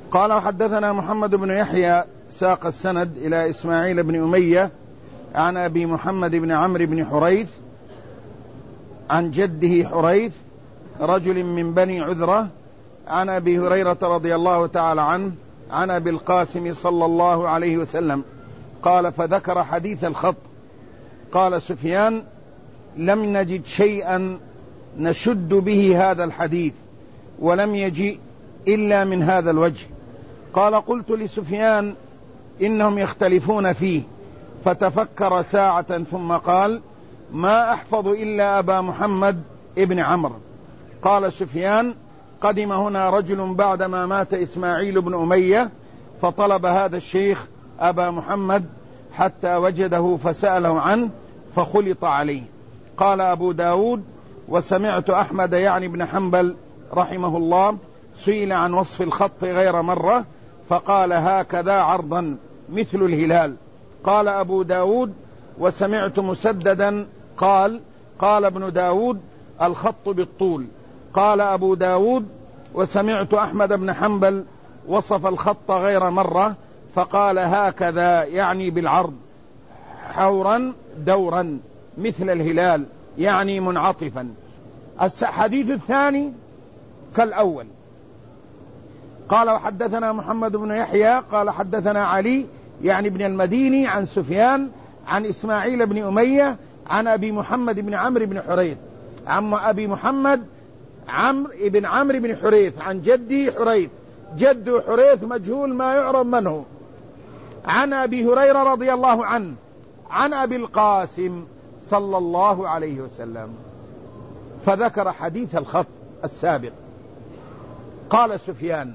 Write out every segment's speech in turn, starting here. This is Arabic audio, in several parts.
قال وحدثنا محمد بن يحيى ساق السند إلى إسماعيل بن أمية عن أبي محمد بن عمرو بن حريث عن جده حريث رجل من بني عذرة عن أبي هريرة رضي الله تعالى عنه عن أبي القاسم صلى الله عليه وسلم قال فذكر حديث الخط. قال سفيان لم نجد شيئا نشد به هذا الحديث ولم يجئ إلا من هذا الوجه. قال قلت لسفيان إنهم يختلفون فيه، فتفكر ساعة ثم قال ما أحفظ إلا أبا محمد ابن عمرو. قال سفيان قدم هنا رجل بعدما مات إسماعيل بن أمية فطلب هذا الشيخ أبا محمد حتى وجده فسأله عنه فخلط عليه. قال أبو داود وسمعت أحمد يعني بن حنبل رحمه الله سئل عن وصف الخط غير مرة فقال هكذا عرضا مثل الهلال. قال أبو داود وسمعت مسددا قال ابن داود الخط بالطول. قال أبو داود وسمعت أحمد بن حنبل وصف الخط غير مرة فقال هكذا يعني بالعرض حورا دورا مثل الهلال يعني منعطفا. الحديث الثاني كالأول. قال وحدثنا محمد بن يحيى قال حدثنا علي يعني ابن المديني عن سفيان عن إسماعيل بن أمية عن أبي محمد بن عمرو بن حريث عن أبي محمد عمرو بن عمرو بن حريث عن جدي حريث جد حريث مجهول ما يعرف من هو عن أبي هريرة رضي الله عنه عن أبي القاسم صلى الله عليه وسلم فذكر حديث الخط السابق. قال سفيان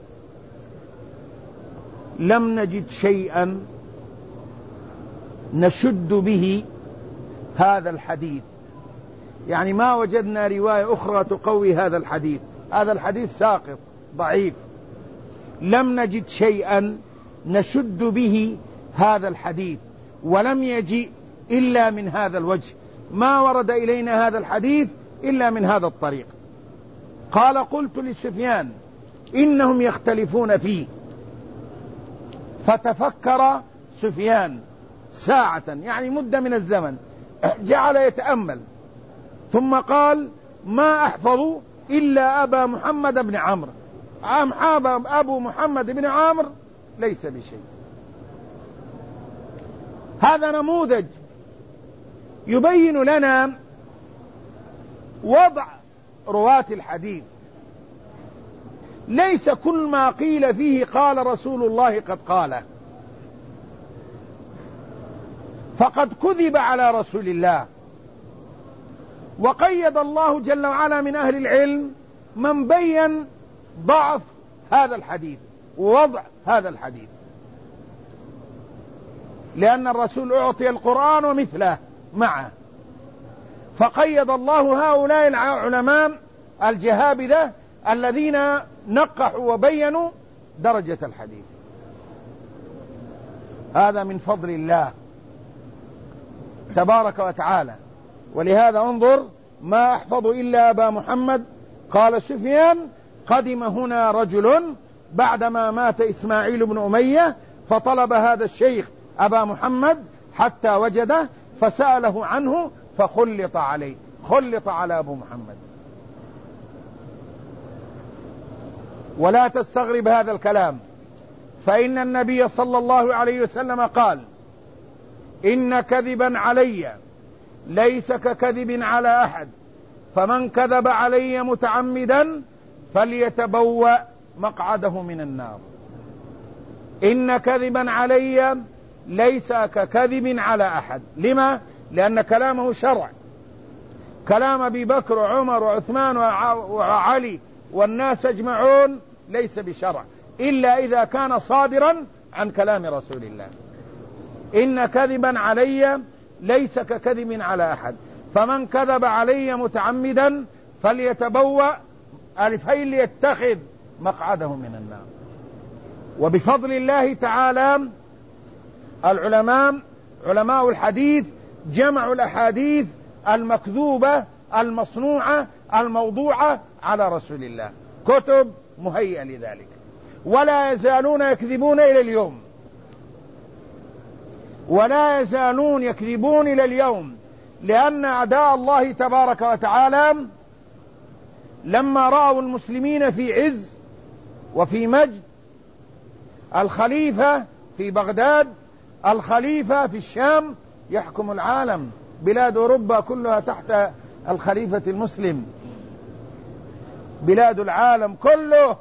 لم نجد شيئا نشد به هذا الحديث، يعني ما وجدنا رواية أخرى تقوي هذا الحديث، هذا الحديث ساقط ضعيف. لم نجد شيئا نشد به هذا الحديث ولم يجئ إلا من هذا الوجه، ما ورد إلينا هذا الحديث إلا من هذا الطريق. قال قلت لسفيان إنهم يختلفون فيه، فتفكر سفيان ساعة يعني مدة من الزمن جعل يتأمل ثم قال ما أحفظ إلا أبا محمد بن عمرو. أبو محمد بن عمرو ليس بشيء. هذا نموذج يبين لنا وضع رواة الحديث. ليس كل ما قيل فيه قال رسول الله قد قاله، فقد كذب على رسول الله. وقيد الله جل وعلا من أهل العلم من بين ضعف هذا الحديث ووضع هذا الحديث، لأن الرسول أعطي القرآن ومثله معه، فقيد الله هؤلاء العلماء الجهابذة الذين نقحوا وبينوا درجة الحديث. هذا من فضل الله تبارك وتعالى. ولهذا انظر ما أحفظ إلا أبا محمد. قال سفيان قدم هنا رجل بعدما مات إسماعيل بن أمية فطلب هذا الشيخ أبا محمد حتى وجده فسأله عنه فخلط عليه، خلط على أبو محمد. ولا تستغرب هذا الكلام، فإن النبي صلى الله عليه وسلم قال إن كذبا علي ليس ككذب على أحد، فمن كذب علي متعمدا فليتبوأ مقعده من النار. إن كذبا علي ليس ككذب على أحد. لما؟ لأن كلامه شرع. كلام أبي بكر وعمر وعثمان وعلي والناس أجمعون ليس بشرع إلا إذا كان صادرا عن كلام رسول الله. إن كذبا علي ليس ككذب على أحد، فمن كذب علي متعمدا فليتبوأ فليتخذ مقعده من النار. وبفضل الله تعالى علماء الحديث جمعوا الأحاديث المكذوبة المصنوعة الموضوعة على رسول الله، كتب مهيئة لذلك. ولا يزالون يكذبون إلى اليوم، ولا يزالون يكذبون إلى اليوم، لأن أعداء الله تبارك وتعالى لما رأوا المسلمين في عز وفي مجد، الخليفة في بغداد، الخليفة في الشام يحكم العالم، بلاد أوروبا كلها تحت الخليفة المسلم، بلاد العالم كله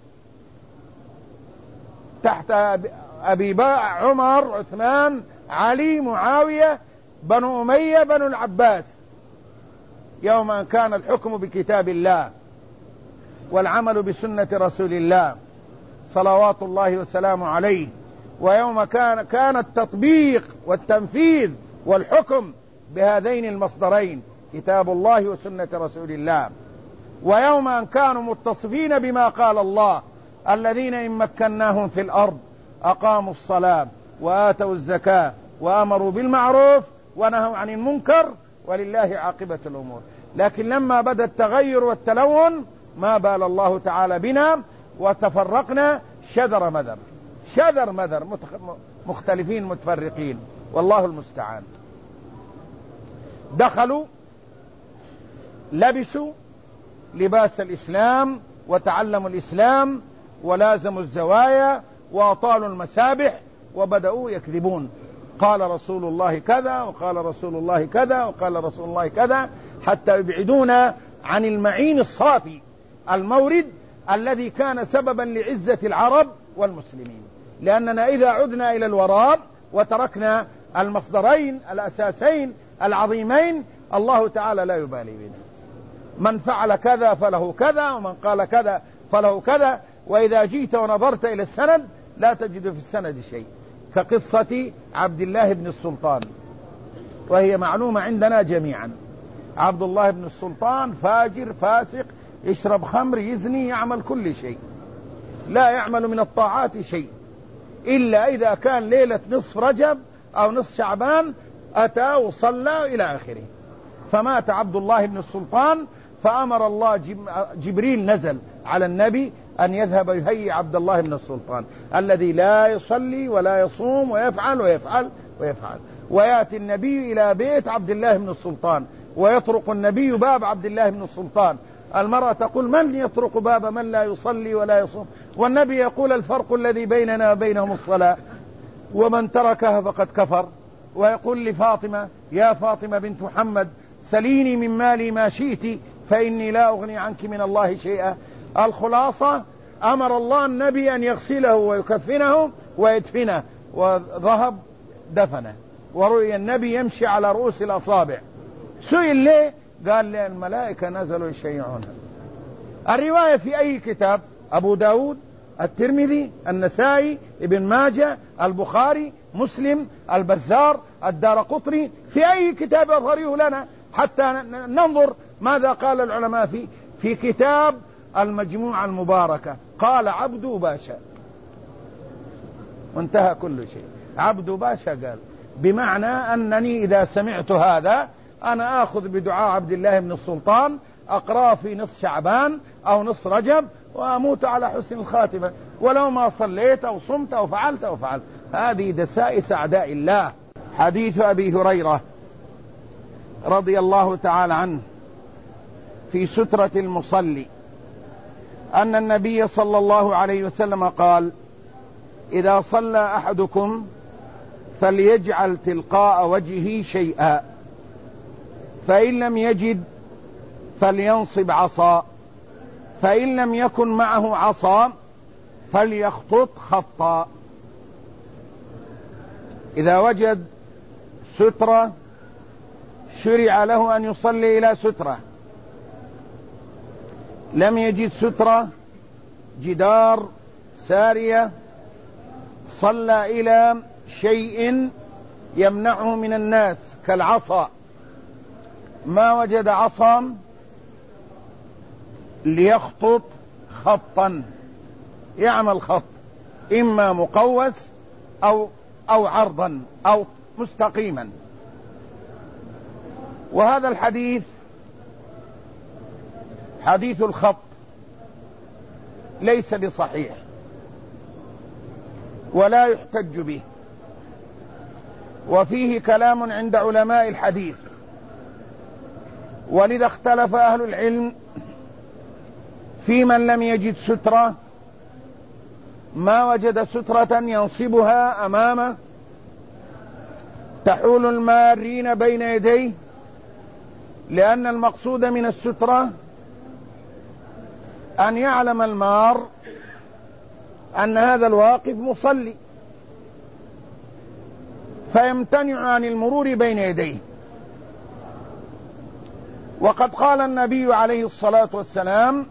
تحت أبي عمر، عثمان، علي، معاوية، بنو أمية، بنو العباس، يوم أن كان الحكم بكتاب الله والعمل بسنة رسول الله صلوات الله وسلامه عليه، ويوم كان التطبيق والتنفيذ والحكم بهذين المصدرين كتاب الله وسنة رسول الله، ويوم أن كانوا متصفين بما قال الله: الذين إن مكناهم في الأرض أقاموا الصلاة وآتوا الزكاة وأمروا بالمعروف ونهوا عن المنكر ولله عاقبة الأمور. لكن لما بدأ التغير والتلون ما بال الله تعالى بنا وتفرقنا شذر مذر، شذر مذر، مختلفين متفرقين، والله المستعان. دخلوا لبسوا لباس الإسلام وتعلموا الإسلام ولازموا الزوايا وأطالوا المسابح وبدأوا يكذبون: قال رسول الله كذا، وقال رسول الله كذا، وقال رسول الله كذا، حتى يبعدونا عن المعين الصافي المورد الذي كان سببا لعزة العرب والمسلمين. لأننا إذا عدنا إلى الوراء وتركنا المصدرين الأساسين العظيمين الله تعالى لا يبالي بنا، من فعل كذا فله كذا، ومن قال كذا فله كذا. وإذا جئت ونظرت إلى السند لا تجد في السند شيء، كقصة عبد الله بن السلطان، وهي معلومة عندنا جميعا. عبد الله بن السلطان فاجر فاسق، يشرب خمر، يزني، يعمل كل شيء، لا يعمل من الطاعات شيء إلا إذا كان ليلة نصف رجب أو نصف شعبان أتى وصلى إلى آخره. فمات عبد الله بن السلطان، فأمر الله جبريل نزل على النبي أن يذهب يهيئ عبد الله بن السلطان الذي لا يصلي ولا يصوم ويفعل ويفعل ويفعل. ويأتي النبي إلى بيت عبد الله بن السلطان ويطرق النبي باب عبد الله بن السلطان. المرأة تقول: من يطرق باب من لا يصلي ولا يصوم؟ والنبي يقول: الفرق الذي بيننا وبينهم الصلاة، ومن تركها فقد كفر. ويقول لفاطمة: يا فاطمة بنت محمد سليني من مالي ما شئت فإني لا أغني عنك من الله شيئا. الخلاصة: أمر الله النبي أن يغسله ويكفنه ويدفنه، وذهب دفنه، ورؤي النبي يمشي على رؤوس الأصابع. سئل ليه؟ قال: لأن الملائكة نزلوا يشيعونها. الرواية في أي كتاب؟ أبو داود، الترمذي، النسائي، ابن ماجه، البخاري، مسلم، البزار، الدارقطني، في أي كتاب أظهره لنا حتى ننظر ماذا قال العلماء فيه. في كتاب المجموعة المباركة قال عبد باشا، وانتهى كل شيء. عبد باشا قال، بمعنى أنني إذا سمعت هذا أنا آخذ بدعاء عبد الله بن السلطان، أقرأ في نصف شعبان أو نصف رجب، وأموت على حسن الخاتمة، ولو ما صليت أو صمت أو فعلت أو فعلت. هذه دسائس أعداء الله. حديث أبي هريرة رضي الله تعالى عنه في سترة المصلي أن النبي صلى الله عليه وسلم قال: إذا صلى أحدكم فليجعل تلقاء وجهه شيئا، فإن لم يجد فلينصب عصا، فإن لم يكن معه عصا فليخطط خطا. إذا وجد سترة شرع له أن يصلي إلى سترة، لم يجد سترة، جدار، سارية، صلى إلى شيء يمنعه من الناس كالعصا. ما وجد عصا ليخطط خطا، يعمل خط إما مقوس أو عرضا أو مستقيما. وهذا الحديث حديث الخط ليس بصحيح، ولا يحتج به. وفيه كلام عند علماء الحديث، ولذا اختلف أهل العلم في من لم يجد سترة، ما وجد سترة ينصبها أمامه تحول المارين بين يديه، لأن المقصود من السترة أن يعلم المار أن هذا الواقف مصلي فيمتنع عن المرور بين يديه. وقد قال النبي عليه الصلاة والسلام: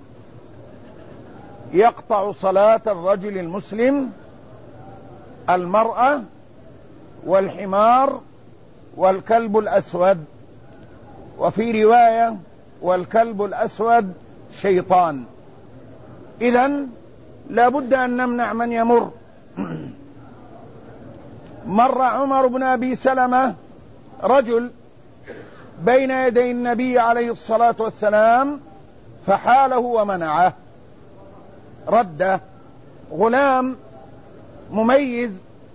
يقطع صلاة الرجل المسلم المرأة والحمار والكلب الأسود، وفي رواية: والكلب الأسود شيطان. إذن لا بد أن نمنع من يمر. مر عمر بن أبي سلمة رجل بين يدي النبي عليه الصلاة والسلام فحاله ومنعه، رده، غلام مميز،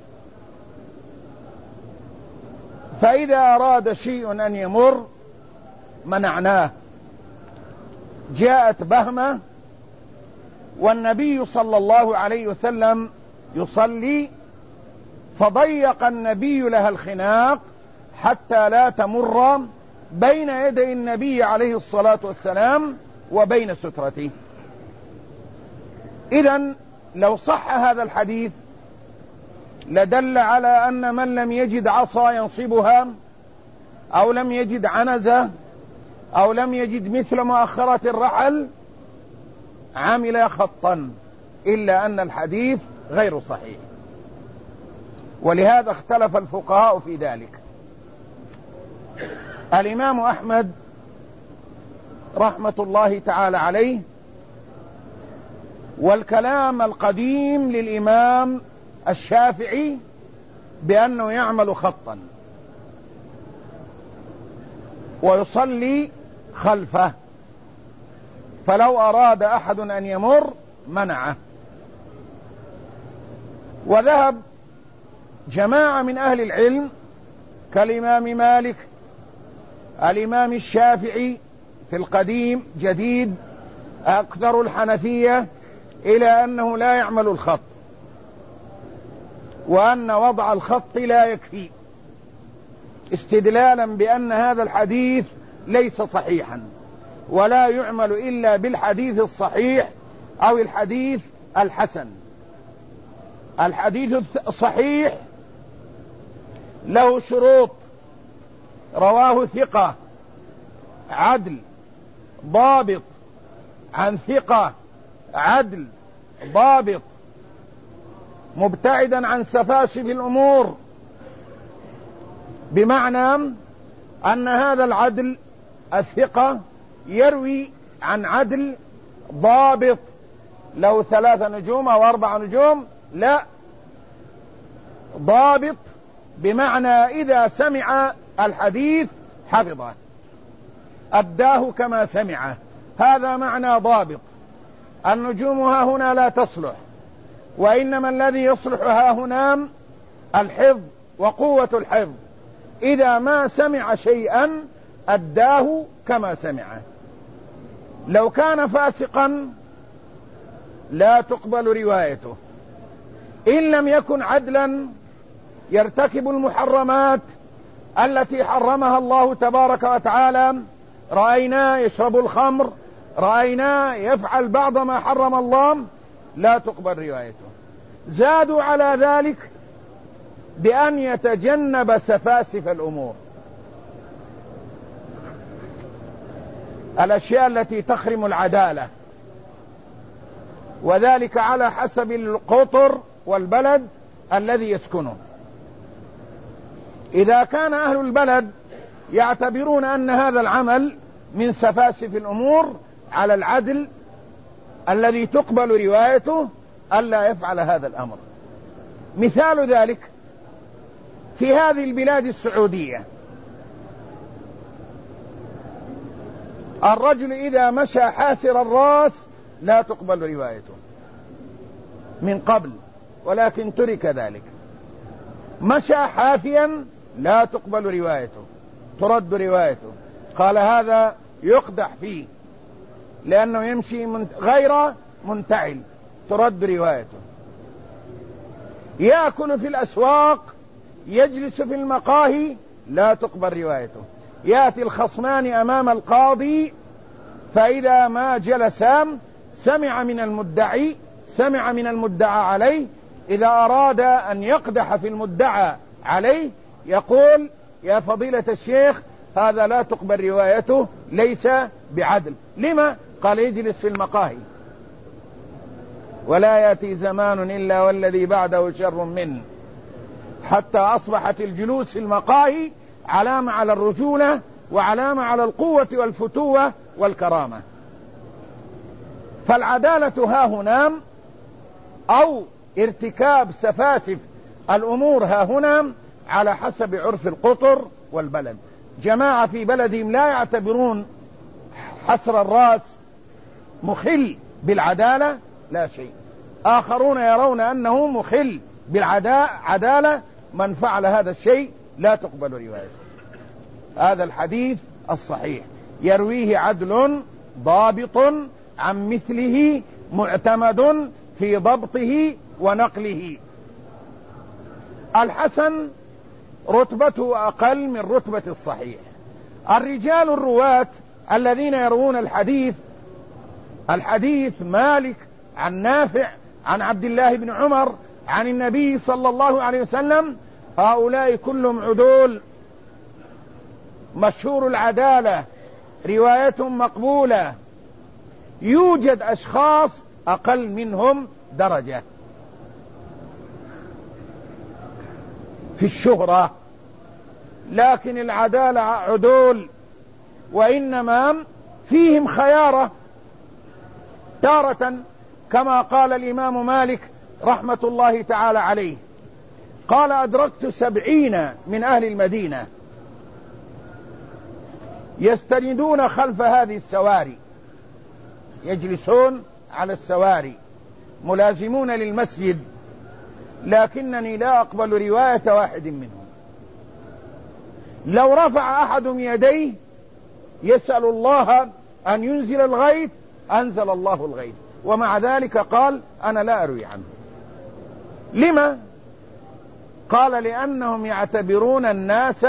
فإذا أراد شيء أن يمر منعناه. جاءت بهمة والنبي صلى الله عليه وسلم يصلي، فضيق النبي لها الخناق حتى لا تمر بين يدي النبي عليه الصلاة والسلام وبين سترته. إذن لو صح هذا الحديث لدل على أن من لم يجد عصا ينصبها، أو لم يجد عنزة، أو لم يجد مثل مؤخرة الرحل، عمل خطا، إلا أن الحديث غير صحيح. ولهذا اختلف الفقهاء في ذلك. الإمام أحمد رحمة الله تعالى عليه، والكلام القديم للإمام الشافعي بأنه يعمل خطا ويصلي خلفه، فلو أراد أحد أن يمر منعه. وذهب جماعة من أهل العلم كالإمام مالك، الإمام الشافعي في القديم جديد، أكثر الحنفية، إلى أنه لا يعمل الخط، وأن وضع الخط لا يكفي، استدلالا بأن هذا الحديث ليس صحيحا، ولا يعمل إلا بالحديث الصحيح أو الحديث الحسن. الحديث الصحيح له شروط: رواه ثقة عدل ضابط عن ثقة عدل ضابط، مبتعدا عن سفاسف الأمور، بمعنى أن هذا العدل الثقة يروي عن عدل ضابط له 3 نجوم أو 4 نجوم، لا، ضابط بمعنى إذا سمع الحديث حفظه، أداه كما سمعه، هذا معنى ضابط. النجوم ها هنا لا تصلح، وإنما الذي يصلح ها هنا الحفظ وقوة الحفظ، إذا ما سمع شيئا أداه كما سمعه. لو كان فاسقا لا تقبل روايته. إن لم يكن عدلا يرتكب المحرمات التي حرمها الله تبارك وتعالى، رأيناه يشرب الخمر، رأيناه يفعل بعض ما حرم الله، لا تقبل روايته. زادوا على ذلك بأن يتجنب سفاسف الأمور، الأشياء التي تخرم العدالة، وذلك على حسب القطر والبلد الذي يسكنه. إذا كان أهل البلد يعتبرون أن هذا العمل من سفاسف الأمور، على العدل الذي تقبل روايته ألا يفعل هذا الأمر. مثال ذلك في هذه البلاد السعودية، الرجل إذا مشى حاسر الرأس لا تقبل روايته من قبل، ولكن ترك ذلك، مشى حافيا لا تقبل روايته، ترد روايته. قال هذا يقدح فيه لأنه يمشي غير منتعل، ترد روايته. يأكل في الأسواق، يجلس في المقاهي، لا تقبل روايته. يأتي الخصمان أمام القاضي، فإذا ما جلسا سمع من المدعى عليه، إذا أراد أن يقدح في المدعى عليه يقول يا فضيلة الشيخ هذا لا تقبل روايته، ليس بعدل. لما؟ قال يجلس في المقاهي. ولا يأتي زمان إلا والذي بعده شر منه، حتى أصبحت الجلوس في المقاهي علامة على الرجولة وعلامة على القوة والفتوة والكرامة. فالعدالة ها هنا، أو ارتكاب سفاسف الأمور ها هنا، على حسب عرف القطر والبلد. جماعة في بلدهم لا يعتبرون حسر الرأس مخل بالعدالة، لا شيء. آخرون يرون أنه مخل بالعدالة، من فعل هذا الشيء لا تقبل روايته. هذا الحديث الصحيح يرويه عدل ضابط عن مثله معتمد في ضبطه ونقله. الحسن رتبته أقل من رتبة الصحيح. الرجال الرواة الذين يروون الحديث مالك عن نافع عن عبد الله بن عمر عن النبي صلى الله عليه وسلم، هؤلاء كلهم عدول مشهور العدالة، رواية مقبولة. يوجد أشخاص أقل منهم درجة في الشهرة، لكن العدالة عدول، وإنما فيهم خيارة تارة، كما قال الإمام مالك رحمة الله تعالى عليه، قال أدركت 70 من أهل المدينة يستندون خلف هذه السواري، يجلسون على السواري ملازمون للمسجد، لكنني لا أقبل رواية واحد منهم. لو رفع أحدهم يديه يسأل الله أن ينزل الغيث أنزل الله الغيث، ومع ذلك قال أنا لا أروي عنه. لما؟ قال لأنهم يعتبرون الناس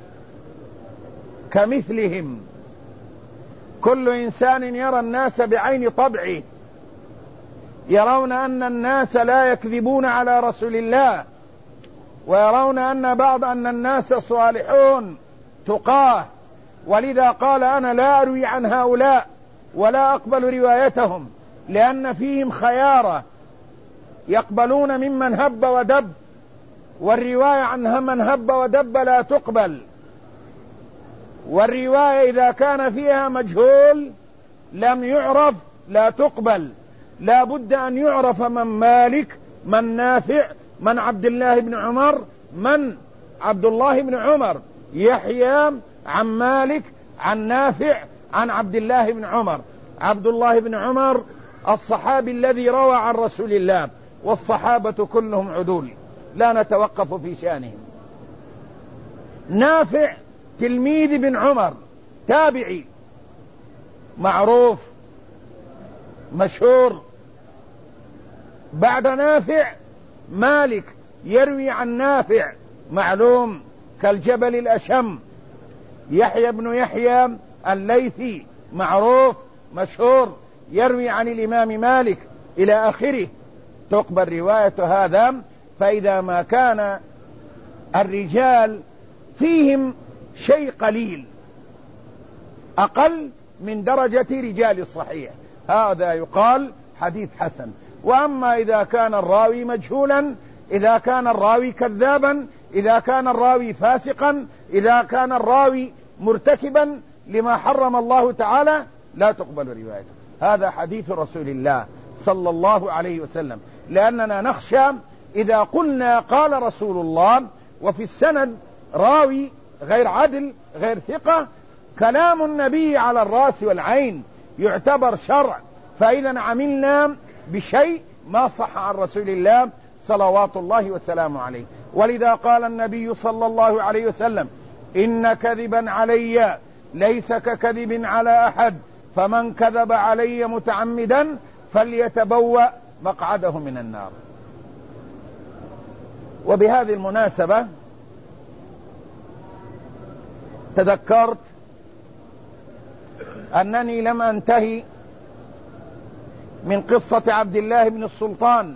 كمثلهم، كل إنسان يرى الناس بعين طبعه، يرون أن الناس لا يكذبون على رسول الله، ويرون أن الناس صالحون تقاه، ولذا قال أنا لا أروي عن هؤلاء ولا أقبل روايتهم، لأن فيهم خيارة، يقبلون ممن هب ودب، والرواية عن من هب ودب لا تقبل. والرواية إذا كان فيها مجهول لم يعرف لا تقبل، لا بد أن يعرف من مالك، من نافع، من عبد الله بن عمر، من عبد الله بن عمر. يحيى عن مالك عن نافع عن عبد الله بن عمر. عبد الله بن عمر الصحابي الذي روى عن رسول الله، والصحابة كلهم عدول لا نتوقف في شانهم. نافع تلميذ بن عمر تابعي معروف مشهور. بعد نافع مالك يروي عن نافع معلوم كالجبل الأشم. يحيى بن يحيى الليثي معروف مشهور يروي عن الإمام مالك إلى آخره، تقبل رواية هذا. فإذا ما كان الرجال فيهم شيء قليل أقل من درجة رجال الصحيح، هذا يقال حديث حسن. وأما إذا كان الراوي مجهولا، إذا كان الراوي كذابا، إذا كان الراوي فاسقا، إذا كان الراوي مرتكبا لما حرم الله تعالى، لا تقبل روايته. هذا حديث رسول الله صلى الله عليه وسلم، لأننا نخشى إذا قلنا قال رسول الله وفي السند راوي غير عدل غير ثقة، كلام النبي على الرأس والعين يعتبر شرع، فإذا عملنا بشيء ما صح عن رسول الله صلوات الله وسلامه عليه. ولذا قال النبي صلى الله عليه وسلم: إن كذبا علي ليس ككذب على أحد، فمن كذب علي متعمدا فليتبوأ مقعده من النار. وبهذه المناسبة تذكرت أنني لم أنتهي من قصة عبد الله بن السلطان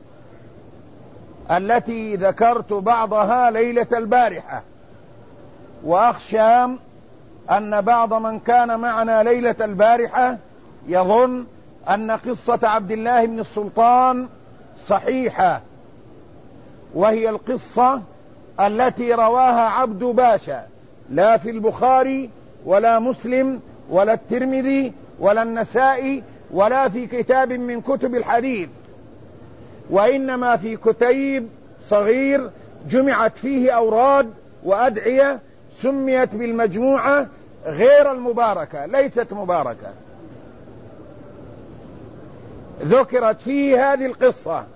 التي ذكرت بعضها ليلة البارحة، وأخشى أن بعض من كان معنا ليلة البارحة يظن أن قصة عبد الله بن السلطان صحيحة، وهي القصة التي رواها عبد باشا، لا في البخاري ولا مسلم ولا الترمذي ولا النسائي ولا في كتاب من كتب الحديث، وإنما في كتيب صغير جمعت فيه أوراد وأدعية سميت بالمجموعة غير المباركة، ليست مباركة. ذكرت فيه هذه القصة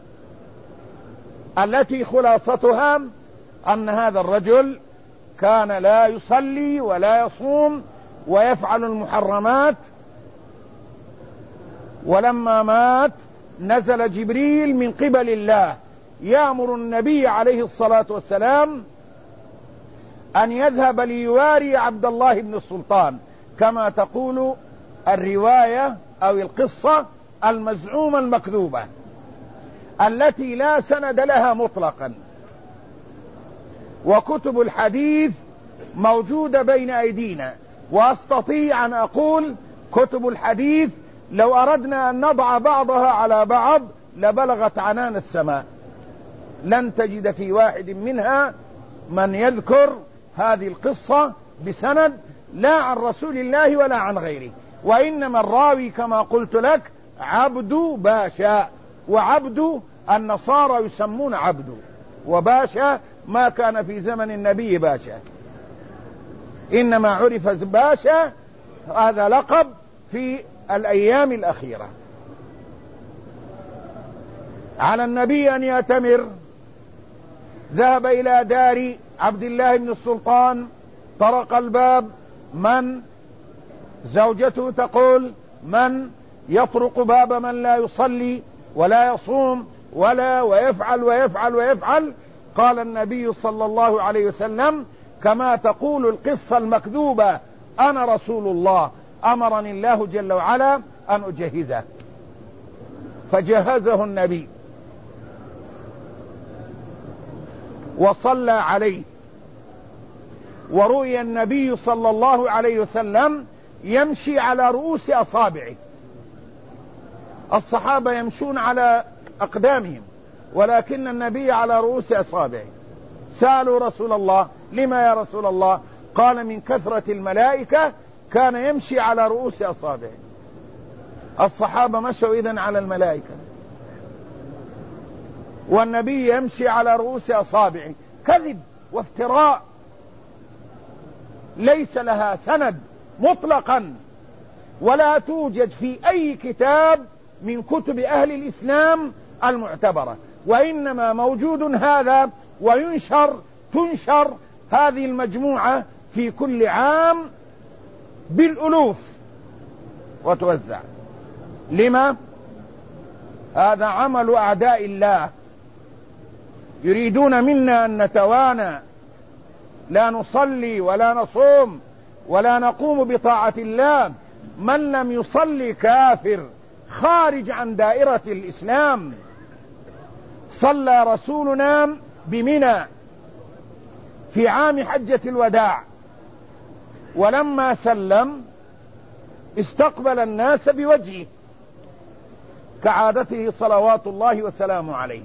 التي خلاصتها أن هذا الرجل كان لا يصلي ولا يصوم ويفعل المحرمات، ولما مات نزل جبريل من قبل الله يأمر النبي عليه الصلاة والسلام أن يذهب ليواري عبد الله بن السلطان، كما تقول الرواية أو القصة المزعومة المكذوبة التي لا سند لها مطلقا. وكتب الحديث موجودة بين أيدينا، وأستطيع أن أقول كتب الحديث لو أردنا أن نضع بعضها على بعض لبلغت عنان السماء، لن تجد في واحد منها من يذكر هذه القصة بسند لا عن رسول الله ولا عن غيره، وإنما الراوي كما قلت لك عبد باشا، وعبد النصارى يسمون عبد، وباشا ما كان في زمن النبي باشا، إنما عرف باشا هذا لقب في الأيام الأخيرة. على النبي أن يأتمر، ذهب إلى دار عبد الله بن السلطان، طرق الباب، من؟ زوجته تقول: من يطرق باب من لا يصلي ولا يصوم ولا ويفعل ويفعل ويفعل؟ قال النبي صلى الله عليه وسلم كما تقول القصة المكذوبة: أنا رسول الله، أمرني الله جل وعلا أن أجهزه. فجهزه النبي وصلى عليه، ورؤي النبي صلى الله عليه وسلم يمشي على رؤوس أصابعه. الصحابة يمشون على أقدامهم، ولكن النبي على رؤوس أصابعه. سألوا رسول الله: لما يا رسول الله؟ قال: من كثرة الملائكة كان يمشي على رؤوس أصابعه. الصحابة مشوا إذن على الملائكة، والنبي يمشي على رؤوس أصابعه. كذب وافتراء ليس لها سند مطلقا، ولا توجد في أي كتاب من كتب أهل الإسلام المعتبرة، وإنما موجود هذا تنشر هذه المجموعة في كل عام بالألوف وتوزع. لما؟ هذا عمل أعداء الله، يريدون منا أن نتوانى، لا نصلي ولا نصوم ولا نقوم بطاعة الله. من لم يصلي كافر خارج عن دائرة الإسلام. صلى رسولنا بمنى في عام حجة الوداع، ولما سلم استقبل الناس بوجهه كعادته صلوات الله وسلامه عليه،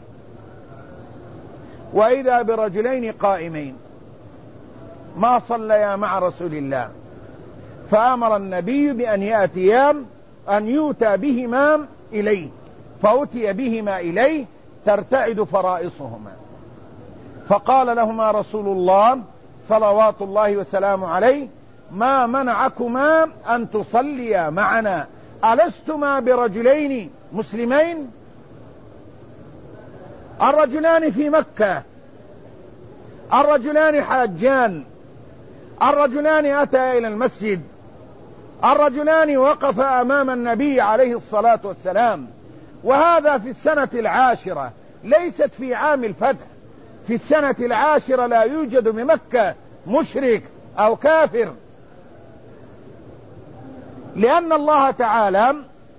وإذا برجلين قائمين ما صليا مع رسول الله، فأمر النبي بأن يأتيا أن يؤتى بهما إليه، فأتي بهما إليه ترتعد فرائصهما، فقال لهما رسول الله صلوات الله وسلامه عليه: ما منعكما أن تصليا معنا؟ ألستما برجلين مسلمين؟ الرجلان في مكة، الرجلان حاجان، الرجلان أتى إلى المسجد، الرجلان وقف أمام النبي عليه الصلاة والسلام، وهذا في السنة العاشرة، ليست في عام الفتح. في السنة العاشرة لا يوجد بمكة مشرك أو كافر، لأن الله تعالى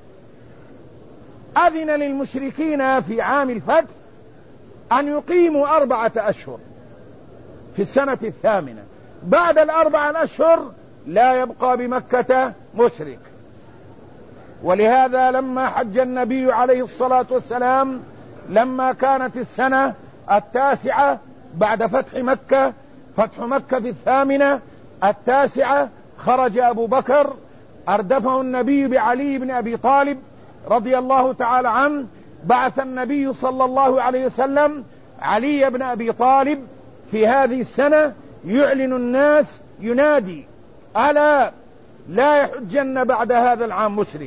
أذن للمشركين في عام الفتح أن يقيموا 4 أشهر في السنة الثامنة. بعد 4 أشهر لا يبقى بمكة مشرك. ولهذا لما حج النبي عليه الصلاة والسلام، لما كانت السنة 9 بعد فتح مكة، فتح مكة في 8 9، خرج أبو بكر، أردفه النبي بعلي بن أبي طالب رضي الله تعالى عنه. بعث النبي صلى الله عليه وسلم علي بن أبي طالب في هذه السنة يعلن الناس، ينادي: ألا لا يحجن بعد هذا العام مشرك،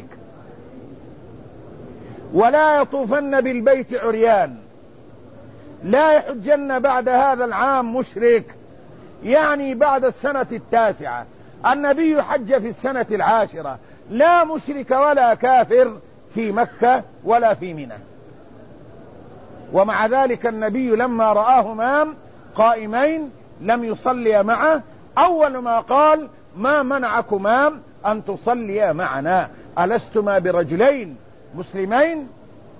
ولا يطوفن بالبيت عريان، لا يحجن بعد هذا العام مشرك، يعني بعد السنة 9. النبي حج في السنة 10، لا مشرك ولا كافر في مكة ولا في منى. ومع ذلك النبي لما رآهما قائمين لم يصلي معه، أول ما قال: ما منعكما أن تصليا معنا؟ ألستما برجلين مسلمين؟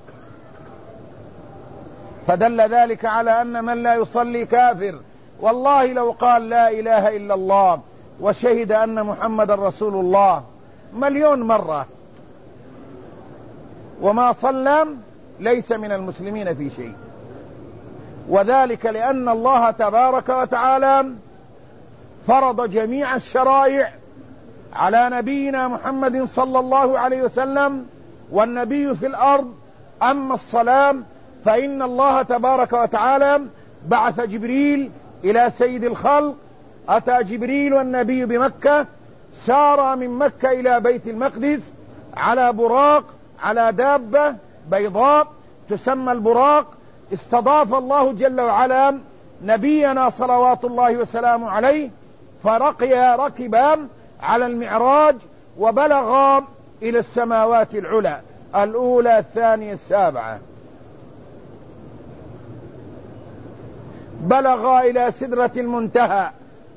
فدل ذلك على أن من لا يصلي كافر. والله لو قال لا إله إلا الله وشهد أن محمد رسول الله 1,000,000 مرة وما صلى ليس من المسلمين في شيء. وذلك لأن الله تبارك وتعالى فرض جميع الشرائع على نبينا محمد صلى الله عليه وسلم، والنبي في الأرض. أما الصلاة فإن الله تبارك وتعالى بعث جبريل إلى سيد الخلق. أتى جبريل والنبي بمكة، سار من مكة إلى بيت المقدس على براق، على دابة بيضاء تسمى البراق. استضاف الله جل وعلا نبينا صلوات الله وسلامه عليه، ركبا على المعراج وبلغا إلى السماوات العلى، الأولى الثانية السابعة. بلغا إلى سدرة المنتهى،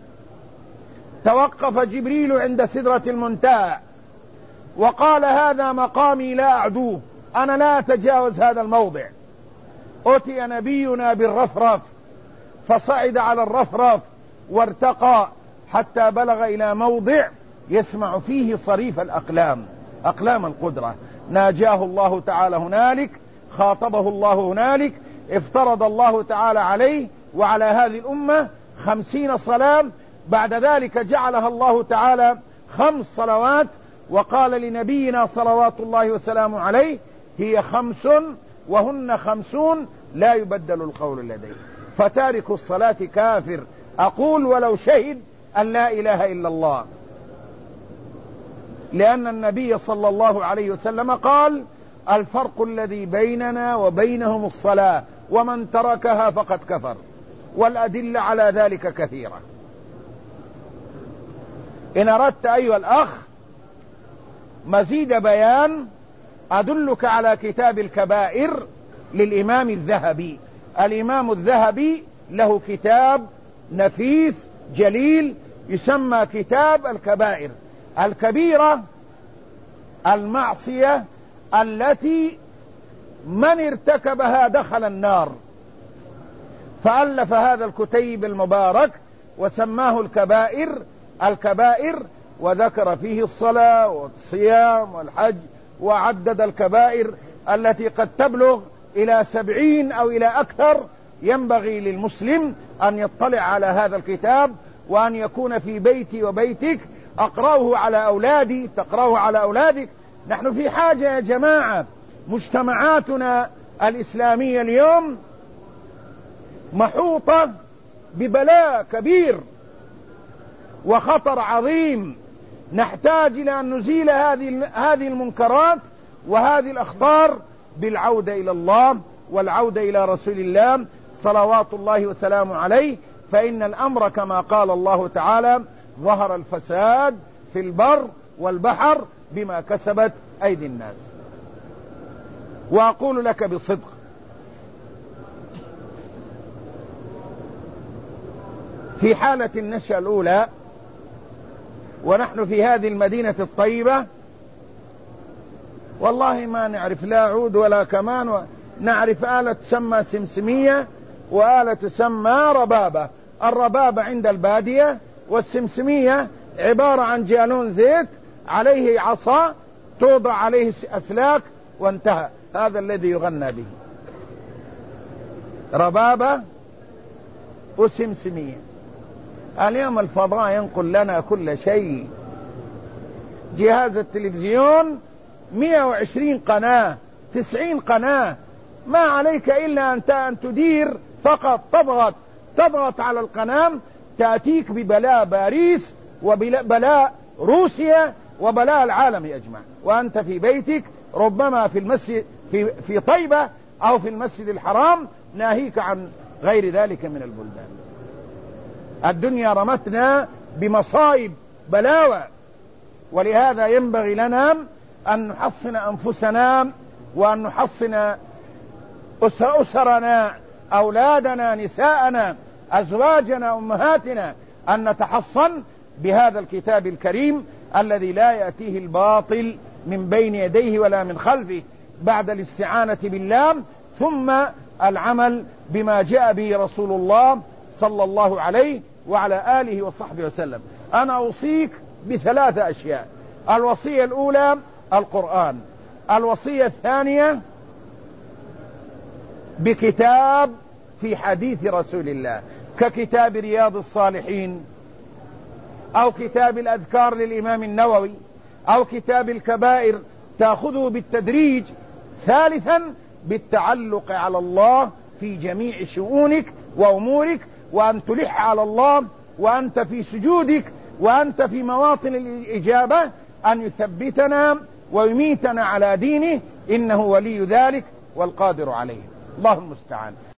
توقف جبريل عند سدرة المنتهى وقال: هذا مقامي لا أعدوه، أنا لا أتجاوز هذا الموضع. أتي نبينا بالرفرف فصعد على الرفرف وارتقى حتى بلغ إلى موضع يسمع فيه صريف الأقلام، أقلام القدرة. ناجاه الله تعالى هنالك، خاطبه الله هنالك، افترض الله تعالى عليه وعلى هذه الأمة 50 صلاة. بعد ذلك جعلها الله تعالى 5 صلوات، وقال لنبينا صلوات الله وسلامه عليه: هي 5 وهن 50 لا يبدل القول لدي. فتارك الصلاة كافر، أقول ولو شهد أن لا إله إلا الله، لأن النبي صلى الله عليه وسلم قال: الفرق الذي بيننا وبينهم الصلاة، ومن تركها فقد كفر. والأدلة على ذلك كثيرة. إن أردت أيها الأخ مزيد بيان أدلك على كتاب الكبائر للإمام الذهبي. الإمام الذهبي له كتاب نفيس جليل يسمى كتاب الكبائر. الكبيرة المعصية التي من ارتكبها دخل النار، فألف هذا الكتيب المبارك وسماه الكبائر، وذكر فيه الصلاة والصيام والحج، وعدد الكبائر التي قد تبلغ إلى 70 أو إلى أكثر. ينبغي للمسلم أن يطلع على هذا الكتاب، وأن يكون في بيتي وبيتك، أقرأه على أولادي، تقرأه على أولادك. نحن في حاجة يا جماعة، مجتمعاتنا الإسلامية اليوم محوطة ببلاء كبير وخطر عظيم. نحتاج إلى أن نزيل هذه المنكرات وهذه الأخطار بالعودة إلى الله والعودة إلى رسول الله صلوات الله وسلامه عليه، فإن الأمر كما قال الله تعالى: ظهر الفساد في البر والبحر بما كسبت أيدي الناس. وأقول لك بصدق، في حالة النشأة الأولى ونحن في هذه المدينة الطيبة، والله ما نعرف لا عود ولا كمان، نعرف آلة تسمى سمسمية وآلة تسمى ربابة. الربابة عند البادية، والسمسمية عبارة عن جالون زيت عليه عصا توضع عليه أسلاك وانتهى. هذا الذي يغنى به، ربابة وسمسمية. اليوم الفضاء ينقل لنا كل شيء، جهاز التلفزيون 120 قناة 90 قناة، ما عليك إلا أن تدير فقط، تضغط على القناة تأتيك ببلاء باريس وبلاء روسيا وبلاء العالم أجمع، وأنت في بيتك ربما في المسجد في طيبة أو في المسجد الحرام، ناهيك عن غير ذلك من البلدان. الدنيا رمتنا بمصائب بلاوى، ولهذا ينبغي لنا أن نحصن أنفسنا وأن نحصن أسرنا، أولادنا، نساءنا، أزواجنا، أمهاتنا، أن نتحصن بهذا الكتاب الكريم الذي لا يأتيه الباطل من بين يديه ولا من خلفه، بعد الاستعانة بالله ثم العمل بما جاء به رسول الله صلى الله عليه وعلى آله وصحبه وسلم. أنا أوصيك بثلاث أشياء: الوصية الأولى القرآن، الوصية الثانية بكتاب في حديث رسول الله ككتاب رياض الصالحين، أو كتاب الأذكار للإمام النووي، أو كتاب الكبائر، تأخذه بالتدريج. ثالثا بالتعلق على الله في جميع شؤونك وأمورك، وأن تلح على الله وأنت في سجودك وأنت في مواطن الإجابة، أن يثبتنا ويميتنا على دينه، إنه ولي ذلك والقادر عليه. الله المستعان.